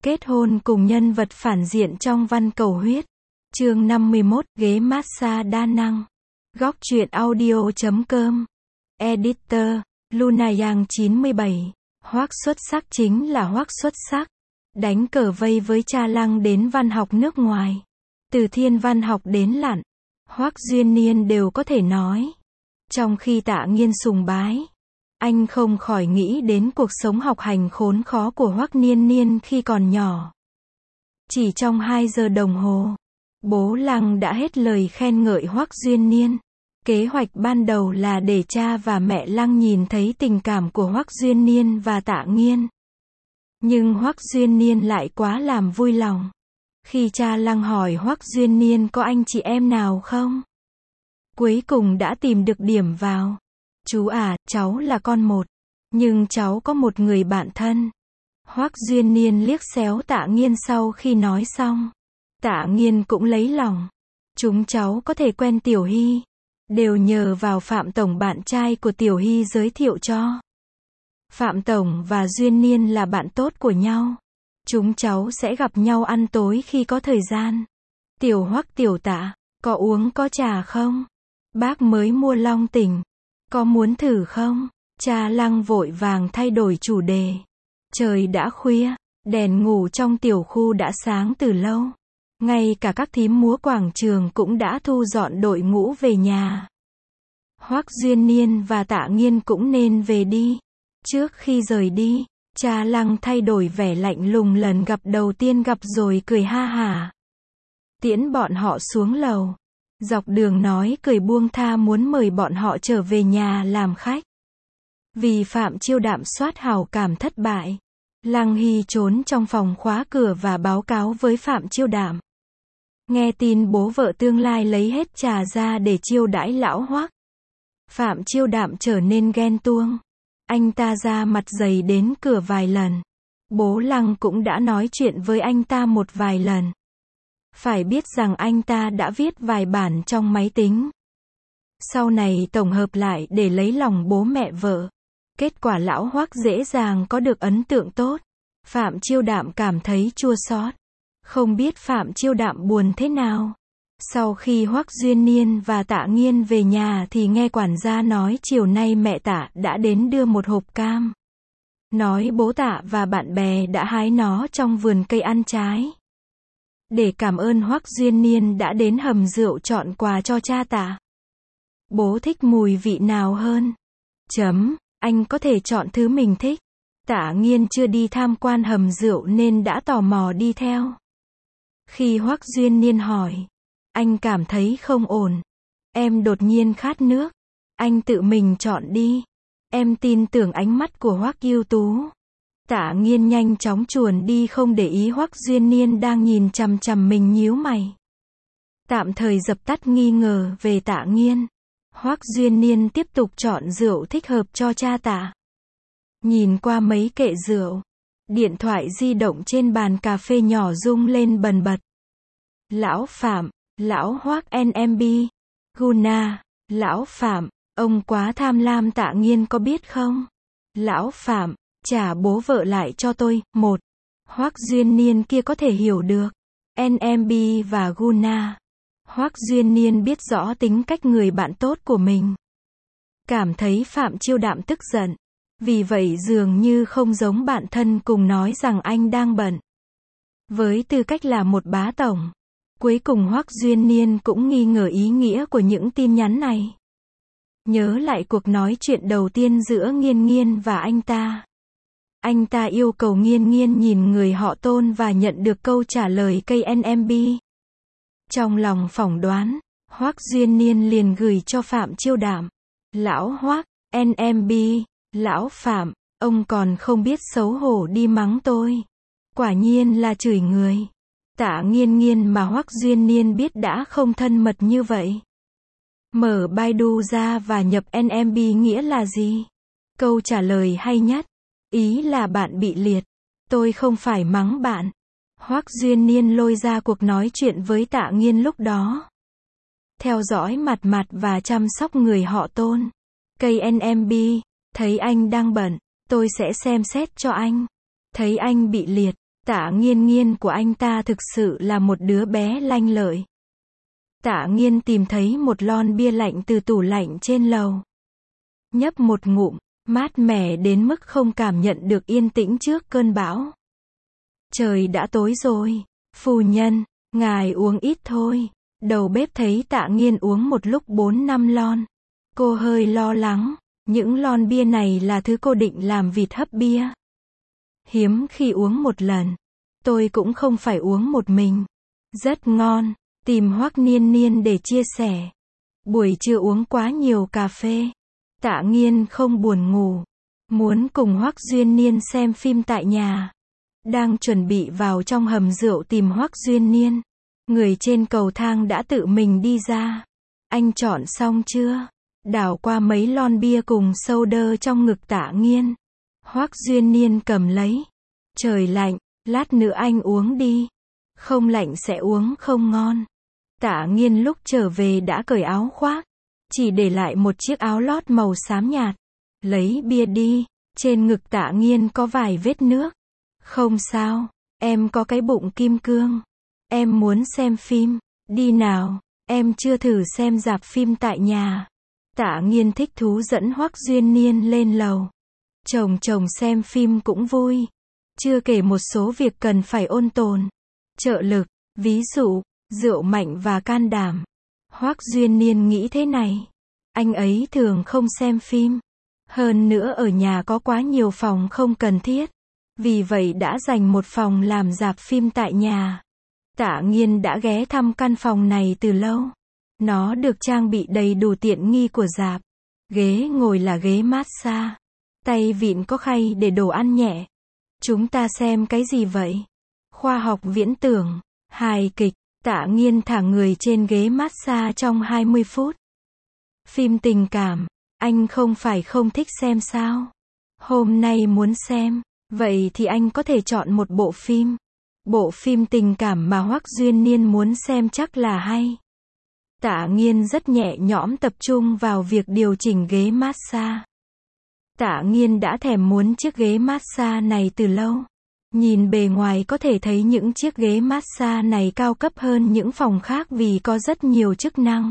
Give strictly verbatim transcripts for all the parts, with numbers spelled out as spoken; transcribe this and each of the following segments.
Kết hôn cùng nhân vật phản diện trong Văn Cầu Huyết. Chương năm mươi mốt, ghế massage đa năng. Góc truyện audio chấm com. Editor, Luna Yang chín mươi bảy. Hoắc xuất sắc chính là Hoắc xuất sắc. Đánh cờ vây với cha Lăng đến văn học nước ngoài. Từ thiên văn học đến lặn. Hoắc Duyên Niên đều có thể nói. Trong khi Tạ Nghiên sùng bái, anh không khỏi nghĩ đến cuộc sống học hành khốn khó của Hoắc Niên Niên khi còn nhỏ. Chỉ trong hai giờ đồng hồ, bố Lăng đã hết lời khen ngợi Hoắc Duyên Niên. Kế hoạch ban đầu là để cha và mẹ Lăng nhìn thấy tình cảm của Hoắc Duyên Niên và Tạ Nghiên. Nhưng Hoắc Duyên Niên lại quá làm vui lòng. Khi cha Lăng hỏi Hoắc Duyên Niên có anh chị em nào không? Cuối cùng đã tìm được điểm vào. Chú à, cháu là con một. Nhưng cháu có một người bạn thân. Hoắc Duyên Niên liếc xéo Tạ Nghiên sau khi nói xong. Tạ Nghiên cũng lấy lòng. Chúng cháu có thể quen Tiểu Hy. Đều nhờ vào Phạm Tổng bạn trai của Tiểu Hy giới thiệu cho. Phạm Tổng và Duyên Niên là bạn tốt của nhau. Chúng cháu sẽ gặp nhau ăn tối khi có thời gian. Tiểu Hoắc Tiểu Tạ, có uống có trà không? Bác mới mua long tỉnh. Có muốn thử không? Cha Lăng vội vàng thay đổi chủ đề. Trời đã khuya, đèn ngủ trong tiểu khu đã sáng từ lâu. Ngay cả các thím múa quảng trường cũng đã thu dọn đội ngũ về nhà. Hoắc Duyên Niên và Tạ Nghiên cũng nên về đi. Trước khi rời đi, cha Lăng thay đổi vẻ lạnh lùng lần gặp đầu tiên gặp rồi cười ha hả. Tiễn bọn họ xuống lầu. Dọc đường nói cười buông tha muốn mời bọn họ trở về nhà làm khách. Vì Phạm Chiêu Đạm soát hảo cảm thất bại, Lăng Hy trốn trong phòng khóa cửa và báo cáo với Phạm Chiêu Đạm. Nghe tin bố vợ tương lai lấy hết trà ra để chiêu đãi lão Hoắc. Phạm Chiêu Đạm trở nên ghen tuông. Anh ta ra mặt dày đến cửa vài lần. Bố Lăng cũng đã nói chuyện với anh ta một vài lần. Phải biết rằng anh ta đã viết vài bản trong máy tính. Sau này tổng hợp lại để lấy lòng bố mẹ vợ. Kết quả lão Hoắc dễ dàng có được ấn tượng tốt. Phạm Chiêu Đạm cảm thấy chua xót. Không biết Phạm Chiêu Đạm buồn thế nào. Sau khi Hoắc Duyên Niên và Tạ Nghiên về nhà thì nghe quản gia nói chiều nay mẹ Tạ đã đến đưa một hộp cam. Nói bố Tạ và bạn bè đã hái nó trong vườn cây ăn trái. Để cảm ơn Hoắc Duyên Niên đã đến hầm rượu chọn quà cho cha Tạ. Bố thích mùi vị nào hơn? Chấm, anh có thể chọn thứ mình thích. Tạ Nghiên chưa đi tham quan hầm rượu nên đã tò mò đi theo. Khi Hoắc Duyên Niên hỏi, anh cảm thấy không ổn. Em đột nhiên khát nước. Anh tự mình chọn đi. Em tin tưởng ánh mắt của Hoắc ưu tú. Tạ Nghiên nhanh chóng chuồn đi không để ý Hoắc Duyên Niên đang nhìn chằm chằm mình nhíu mày. Tạm thời dập tắt nghi ngờ về Tạ Nghiên. Hoắc Duyên Niên tiếp tục chọn rượu thích hợp cho cha Tạ. Nhìn qua mấy kệ rượu, điện thoại di động trên bàn cà phê nhỏ rung lên bần bật. Lão Phạm, lão Hoắc en em bê, Guna, lão Phạm, ông quá tham lam Tạ Nghiên có biết không? Lão Phạm, trả bố vợ lại cho tôi. Một, Hoắc Duyên Niên kia có thể hiểu được. en em bê và Guna. Hoắc Duyên Niên biết rõ tính cách người bạn tốt của mình. Cảm thấy Phạm Chiêu Đạm tức giận. Vì vậy dường như không giống bạn thân cùng nói rằng anh đang bận. Với tư cách là một bá tổng, cuối cùng Hoắc Duyên Niên cũng nghi ngờ ý nghĩa của những tin nhắn này. Nhớ lại cuộc nói chuyện đầu tiên giữa Nghiên Nghiên và anh ta. Anh ta yêu cầu Nghiên Nghiên nhìn người họ Tôn và nhận được câu trả lời cây en em bê. Trong lòng phỏng đoán, Hoắc Duyên Niên liền gửi cho Phạm Chiêu Đạm. Lão Hoắc, en em bê, lão Phạm, ông còn không biết xấu hổ đi mắng tôi. Quả nhiên là chửi người. Tạ Nghiên Nghiên mà Hoắc Duyên Niên biết đã không thân mật như vậy. Mở Baidu ra và nhập en em bê nghĩa là gì? Câu trả lời hay nhất. Ý là bạn bị liệt. Tôi không phải mắng bạn. Hoắc Duyên Niên lôi ra cuộc nói chuyện với Tạ Nghiên lúc đó. Theo dõi mặt mặt và chăm sóc người họ Tôn. Cây en em bê, thấy anh đang bận, tôi sẽ xem xét cho anh. Thấy anh bị liệt, Tạ Nghiên Nghiên của anh ta thực sự là một đứa bé lanh lợi. Tạ Nghiên tìm thấy một lon bia lạnh từ tủ lạnh trên lầu. Nhấp một ngụm, mát mẻ đến mức không cảm nhận được yên tĩnh trước cơn bão. Trời đã tối rồi. Phu nhân, ngài uống ít thôi. Đầu bếp thấy Tạ Nghiên uống một lúc bốn năm lon. Cô hơi lo lắng. Những lon bia này là thứ cô định làm vịt hấp bia. Hiếm khi uống một lần. Tôi cũng không phải uống một mình. Rất ngon. Tìm Hoắc Niên Niên để chia sẻ. Buổi trưa uống quá nhiều cà phê. Tạ Nghiên không buồn ngủ. Muốn cùng Hoắc Duyên Niên xem phim tại nhà. Đang chuẩn bị vào trong hầm rượu tìm Hoắc Duyên Niên. Người trên cầu thang đã tự mình đi ra. Anh chọn xong chưa? Đảo qua mấy lon bia cùng soda trong ngực Tạ Nghiên. Hoắc Duyên Niên cầm lấy. Trời lạnh, lát nữa anh uống đi. Không lạnh sẽ uống không ngon. Tạ Nghiên lúc trở về đã cởi áo khoác. Chỉ để lại một chiếc áo lót màu xám nhạt. Lấy bia đi. Trên ngực Tạ Nghiên có vài vết nước. Không sao, em có cái bụng kim cương. Em muốn xem phim. Đi nào, em chưa thử xem rạp phim tại nhà. Tạ Nghiên thích thú dẫn Hoắc Duyên Niên lên lầu. Chồng chồng xem phim cũng vui. Chưa kể một số việc cần phải ôn tồn. Trợ lực, ví dụ, rượu mạnh và can đảm. Hoắc Duyên Niên nghĩ thế này. Anh ấy thường không xem phim. Hơn nữa ở nhà có quá nhiều phòng không cần thiết. Vì vậy đã dành một phòng làm rạp phim tại nhà. Tạ Nghiên đã ghé thăm căn phòng này từ lâu. Nó được trang bị đầy đủ tiện nghi của rạp. Ghế ngồi là ghế massage. Tay vịn có khay để đồ ăn nhẹ. Chúng ta xem cái gì vậy? Khoa học viễn tưởng, hài kịch. Tạ Nghiên thả người trên ghế massage trong hai mươi phút. Phim tình cảm, anh không phải không thích xem sao? Hôm nay muốn xem, vậy thì anh có thể chọn một bộ phim. Bộ phim tình cảm mà Hoắc Duyên Niên muốn xem chắc là hay. Tạ Nghiên rất nhẹ nhõm tập trung vào việc điều chỉnh ghế massage. Tạ Nghiên đã thèm muốn chiếc ghế massage này từ lâu. Nhìn bề ngoài có thể thấy những chiếc ghế massage này cao cấp hơn những phòng khác vì có rất nhiều chức năng.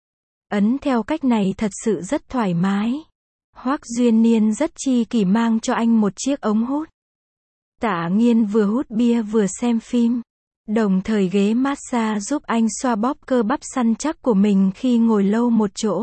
Ấn theo cách này thật sự rất thoải mái. Hoắc Duyên Niên rất chi kỷ mang cho anh một chiếc ống hút. Tạ Nghiên vừa hút bia vừa xem phim. Đồng thời ghế massage giúp anh xoa bóp cơ bắp săn chắc của mình khi ngồi lâu một chỗ.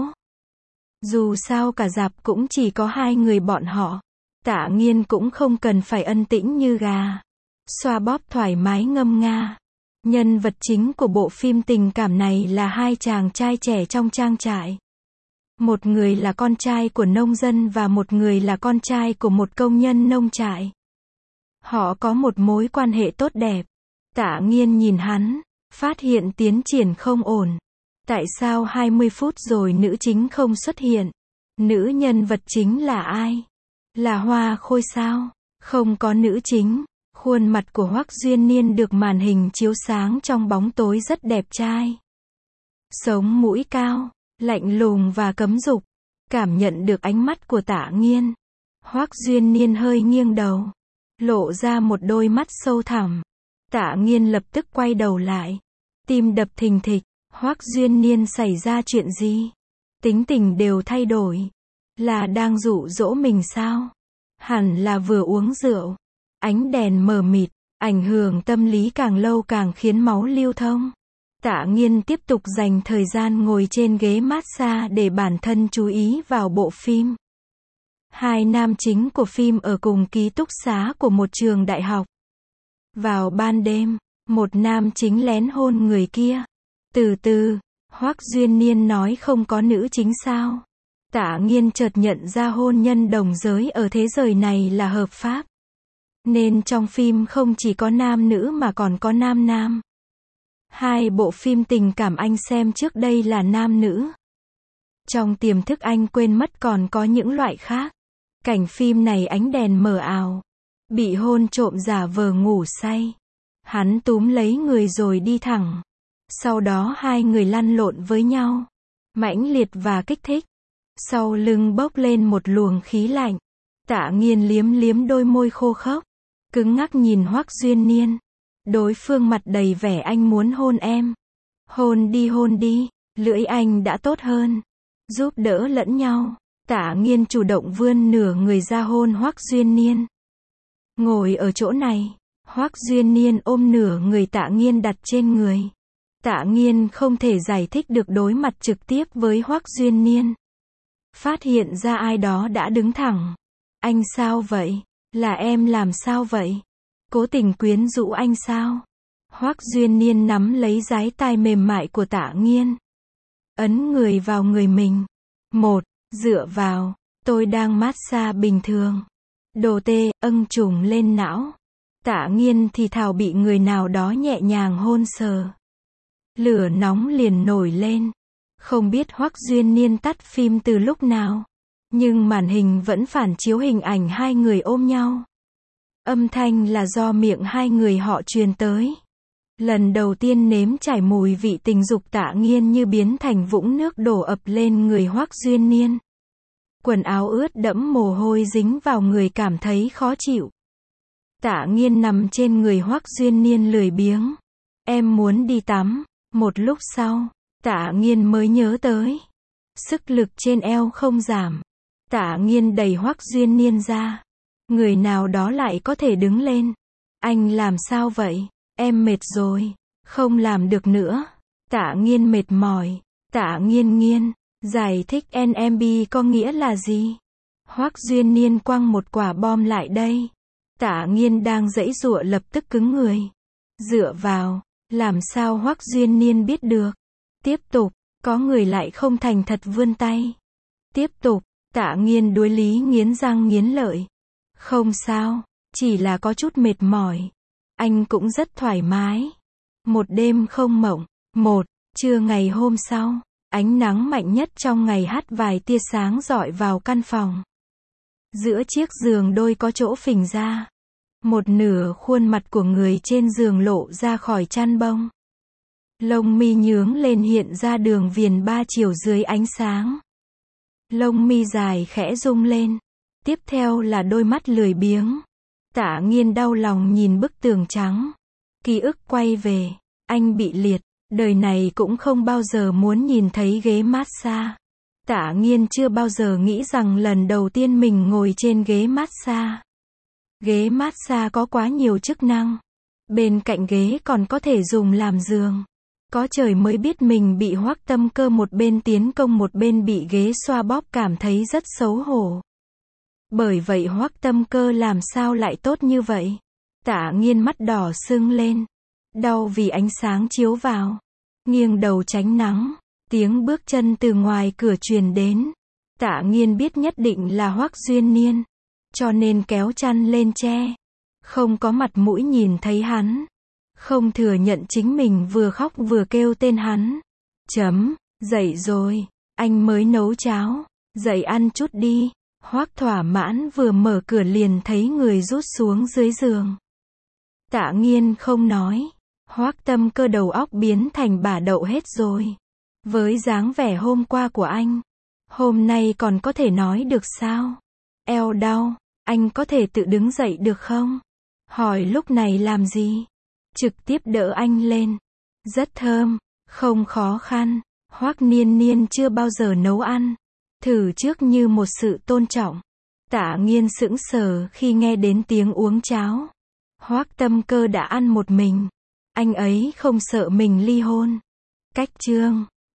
Dù sao cả rạp cũng chỉ có hai người bọn họ. Tạ Nghiên cũng không cần phải ân tĩnh như gà. Xoa bóp thoải mái ngâm nga. Nhân vật chính của bộ phim tình cảm này là hai chàng trai trẻ trong trang trại. Một người là con trai của nông dân và một người là con trai của một công nhân nông trại. Họ có một mối quan hệ tốt đẹp. Tạ Nghiên nhìn hắn, phát hiện tiến triển không ổn. Tại sao hai mươi phút rồi nữ chính không xuất hiện? Nữ nhân vật chính là ai? Là Hoa Khôi sao? Không có nữ chính. Khuôn mặt của Hoắc Duyên Niên được màn hình chiếu sáng trong bóng tối rất đẹp trai. Sống mũi cao, lạnh lùng và cấm dục. Cảm nhận được ánh mắt của Tạ Nghiên. Hoắc Duyên Niên hơi nghiêng đầu. Lộ ra một đôi mắt sâu thẳm. Tạ Nghiên lập tức quay đầu lại. Tim đập thình thịch. Hoắc Duyên Niên xảy ra chuyện gì? Tính tình đều thay đổi. Là đang dụ dỗ mình sao? Hẳn là vừa uống rượu. Ánh đèn mờ mịt, ảnh hưởng tâm lý càng lâu càng khiến máu lưu thông. Tạ Nghiên tiếp tục dành thời gian ngồi trên ghế massage để bản thân chú ý vào bộ phim. Hai nam chính của phim ở cùng ký túc xá của một trường đại học. Vào ban đêm, một nam chính lén hôn người kia. Từ từ, Hoắc Duyên Niên nói không có nữ chính sao? Tạ Nghiên chợt nhận ra hôn nhân đồng giới ở thế giới này là hợp pháp. Nên trong phim không chỉ có nam nữ mà còn có nam nam. Hai bộ phim tình cảm anh xem trước đây là nam nữ. Trong tiềm thức anh quên mất còn có những loại khác. Cảnh phim này ánh đèn mờ ảo. Bị hôn trộm giả vờ ngủ say. Hắn túm lấy người rồi đi thẳng. Sau đó hai người lăn lộn với nhau. Mãnh liệt và kích thích. Sau lưng bốc lên một luồng khí lạnh. Tạ Nghiên liếm liếm đôi môi khô khốc. cứng ngắc nhìn Hoắc Duyên Niên. Đối phương mặt đầy vẻ anh muốn hôn em. Hôn đi hôn đi, lưỡi anh đã tốt hơn. Giúp đỡ lẫn nhau. Tạ Nghiên chủ động vươn nửa người ra hôn Hoắc Duyên Niên. Ngồi ở chỗ này, Hoắc Duyên Niên ôm nửa người Tạ Nghiên đặt trên người. Tạ Nghiên không thể giải thích được đối mặt trực tiếp với Hoắc Duyên Niên. Phát hiện ra ai đó đã đứng thẳng. Anh sao vậy? Là em làm sao vậy? Cố tình quyến rũ anh sao? Hoắc Duyên Niên nắm lấy dái tai mềm mại của Tạ Nghiên. Ấn người vào người mình. Một, dựa vào, tôi đang massage bình thường. Đồ tê, âng trùng lên não. Tạ Nghiên thì thào bị người nào đó nhẹ nhàng hôn sờ. Lửa nóng liền nổi lên. Không biết Hoắc Duyên Niên tắt phim từ lúc nào. Nhưng màn hình vẫn phản chiếu hình ảnh hai người ôm nhau. Âm thanh là do miệng hai người họ truyền tới. Lần đầu tiên nếm trải mùi vị tình dục Tạ Nghiên như biến thành vũng nước đổ ập lên người Hoắc Duyên Niên. Quần áo ướt đẫm mồ hôi dính vào người cảm thấy khó chịu. Tạ Nghiên nằm trên người Hoắc Duyên Niên lười biếng. Em muốn đi tắm. Một lúc sau, Tạ Nghiên mới nhớ tới. Sức lực trên eo không giảm. Tạ Nghiên đẩy Hoắc Duyên Niên ra. Người nào đó lại có thể đứng lên. Anh làm sao vậy? Em mệt rồi. Không làm được nữa. Tạ Nghiên mệt mỏi. Tạ Nghiên nghiên. Giải thích en em bê có nghĩa là gì? Hoắc Duyên Niên quăng một quả bom lại đây. Tạ Nghiên đang giãy giụa lập tức cứng người. Dựa vào. Làm sao Hoắc Duyên Niên biết được? Tiếp tục. Có người lại không thành thật vươn tay. Tiếp tục. Tạ Nghiên đối lý nghiến răng nghiến lợi. Không sao. Chỉ là có chút mệt mỏi. Anh cũng rất thoải mái. Một đêm không mộng. Một. Trưa ngày hôm sau. Ánh nắng mạnh nhất trong ngày hắt vài tia sáng rọi vào căn phòng. Giữa chiếc giường đôi có chỗ phình ra. Một nửa khuôn mặt của người trên giường lộ ra khỏi chăn bông. Lông mi nhướng lên hiện ra đường viền ba chiều dưới ánh sáng. Lông mi dài khẽ rung lên. Tiếp theo là đôi mắt lười biếng. Tạ Nghiên đau lòng nhìn bức tường trắng. Ký ức quay về. Anh bị liệt. Đời này cũng không bao giờ muốn nhìn thấy ghế massage. Tạ Nghiên chưa bao giờ nghĩ rằng lần đầu tiên mình ngồi trên ghế massage. Ghế massage có quá nhiều chức năng. Bên cạnh ghế còn có thể dùng làm giường. Có trời mới biết mình bị Hoắc Tâm Cơ một bên tiến công một bên bị ghế xoa bóp cảm thấy rất xấu hổ. Bởi vậy Hoắc Tâm Cơ làm sao lại tốt như vậy? Tạ Nghiên mắt đỏ sưng lên. Đau vì ánh sáng chiếu vào. Nghiêng đầu tránh nắng. Tiếng bước chân từ ngoài cửa truyền đến. Tạ Nghiên biết nhất định là Hoắc Duyên Niên. Cho nên kéo chăn lên che. Không có mặt mũi nhìn thấy hắn. Không thừa nhận chính mình vừa khóc vừa kêu tên hắn. Chấm, dậy rồi. Anh mới nấu cháo. Dậy ăn chút đi. Hoắc thỏa mãn vừa mở cửa liền thấy người rút xuống dưới giường. Tạ Nghiên không nói. Hoắc Tâm Cơ đầu óc biến thành bả đậu hết rồi. Với dáng vẻ hôm qua của anh. Hôm nay còn có thể nói được sao? Eo đau. Anh có thể tự đứng dậy được không? Hỏi lúc này làm gì? Trực tiếp đỡ anh lên. Rất thơm. Không khó khăn. Hoắc Niên Niên chưa bao giờ nấu ăn. Thử trước như một sự tôn trọng. Tạ Nghiên sững sờ khi nghe đến tiếng uống cháo. Hoắc Tâm Cơ đã ăn một mình. Anh ấy không sợ mình ly hôn. Cách chương